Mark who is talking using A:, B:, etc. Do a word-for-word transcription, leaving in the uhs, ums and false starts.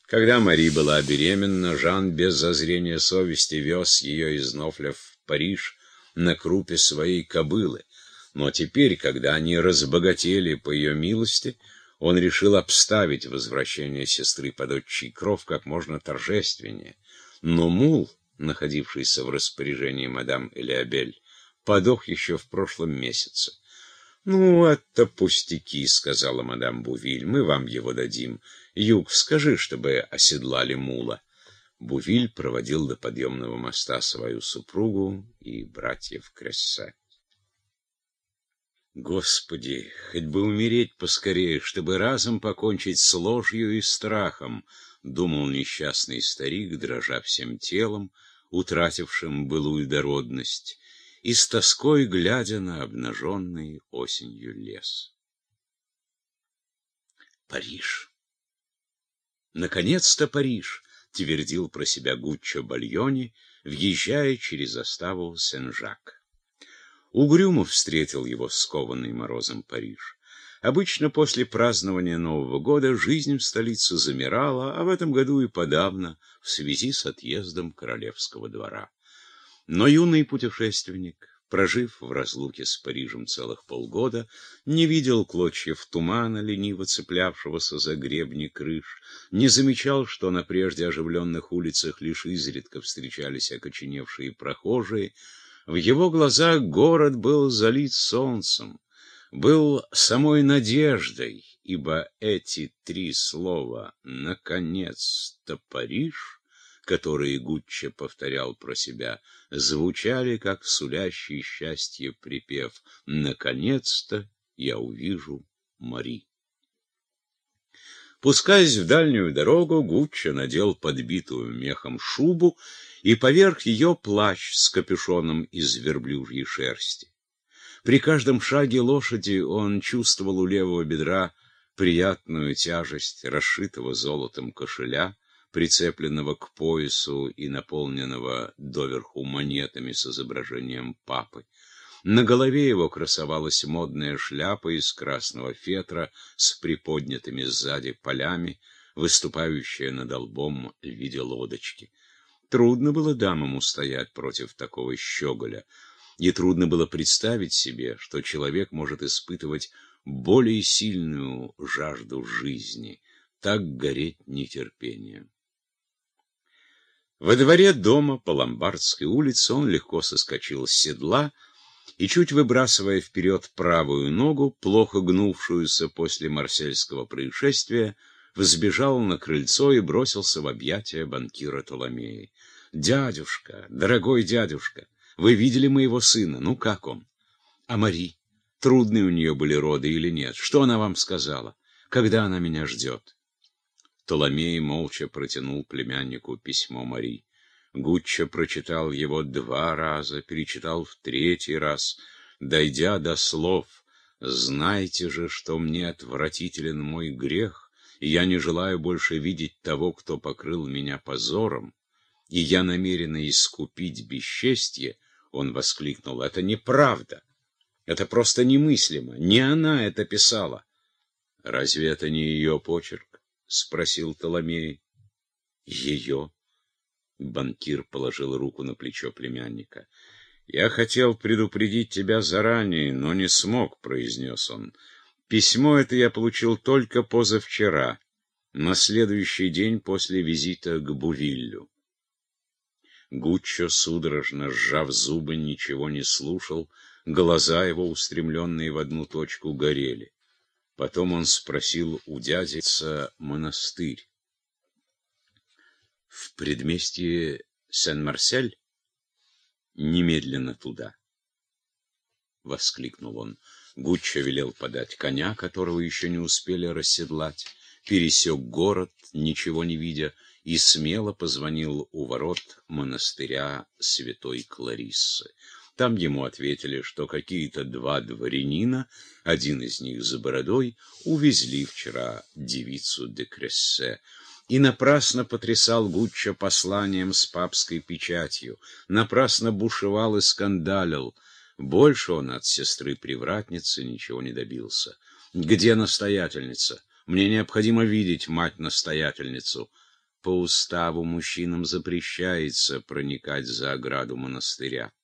A: Когда Мари была беременна, Жан без зазрения совести вез ее из Нофля в Париж на крупе своей кобылы. Но теперь, когда они разбогатели по ее милости, он решил обставить возвращение сестры под отчий кров как можно торжественнее. Но мул, находившийся в распоряжении мадам Элиабель, подох еще в прошлом месяце. «Ну, это пустяки», — сказала мадам Бувиль, — «мы вам его дадим. Юг, скажи, чтобы оседлали мула». Бувиль проводил до подъемного моста свою супругу и братьев Крессе. «Господи, хоть бы умереть поскорее, чтобы разом покончить с ложью и страхом», — думал несчастный старик, дрожа всем телом, утратившим былую дородность, и с тоской глядя на обнаженный осенью лес. «Париж! Наконец-то Париж!» — твердил про себя Гуччо Бальони, въезжая через заставу Сен-Жак. Угрюмо встретил его скованный морозом Париж. Обычно после празднования Нового года жизнь в столице замирала, а в этом году и подавно, в связи с отъездом королевского двора. Но юный путешественник, прожив в разлуке с Парижем целых полгода, не видел клочьев тумана, лениво цеплявшегося за гребни крыш, не замечал, что на прежде оживленных улицах лишь изредка встречались окоченевшие прохожие. В его глазах город был залит солнцем, был самой надеждой, ибо эти три слова «наконец-то Париж», которые Гуччо повторял про себя, звучали как сулящий счастье припев «наконец-то я увижу Мари». Пускаясь в дальнюю дорогу, Гуччо надел подбитую мехом шубу и поверх ее плащ с капюшоном из верблюжьей шерсти. При каждом шаге лошади он чувствовал у левого бедра приятную тяжесть расшитого золотом кошеля, прицепленного к поясу и наполненного доверху монетами с изображением папы. На голове его красовалась модная шляпа из красного фетра с приподнятыми сзади полями, выступающая над лбом в виде лодочки. Трудно было дамам устоять против такого щеголя, и трудно было представить себе, что человек может испытывать более сильную жажду жизни, так гореть нетерпением. Во дворе дома по Ломбардской улице он легко соскочил с седла и, чуть выбрасывая вперед правую ногу, плохо гнувшуюся после марсельского происшествия, взбежал на крыльцо и бросился в объятия банкира Толомеи. «Дядюшка, дорогой дядюшка, вы видели моего сына? Ну, как он? А Мари? Трудные у нее были роды или нет? Что она вам сказала? Когда она меня ждет?» Толомей молча протянул племяннику письмо Мари. Гуччо прочитал его два раза, перечитал в третий раз, дойдя до слов: «Знайте же, что мне отвратителен мой грех, и я не желаю больше видеть того, кто покрыл меня позором, и я намерен искупить бесчестье». Он воскликнул: «Это неправда! Это просто немыслимо! Не она это писала!» «Разве это не ее почерк?» — спросил Толомей. «Ее?» — банкир положил руку на плечо племянника. «Я хотел предупредить тебя заранее, но не смог», — произнес он. «Письмо это я получил только позавчера, на следующий день после визита к Бувиллю». Гуччо, судорожно сжав зубы, ничего не слушал, глаза его, устремленные в одну точку, горели. Потом он спросил у дяди монастырь. «В предместье Сен-Марсель? Немедленно туда!» — воскликнул он. Гуччо велел подать коня, которого еще не успели расседлать, пересек город, ничего не видя, и смело позвонил у ворот монастыря святой Клариссы. Там ему ответили, что какие-то два дворянина, один из них за бородой, увезли вчера девицу де Крессе. И напрасно потрясал Гуччо посланием с папской печатью, напрасно бушевал и скандалил. Больше он от сестры-привратницы ничего не добился. «Где настоятельница? Мне необходимо видеть мать-настоятельницу». по уставу мужчинам запрещается проникать за ограду монастыря.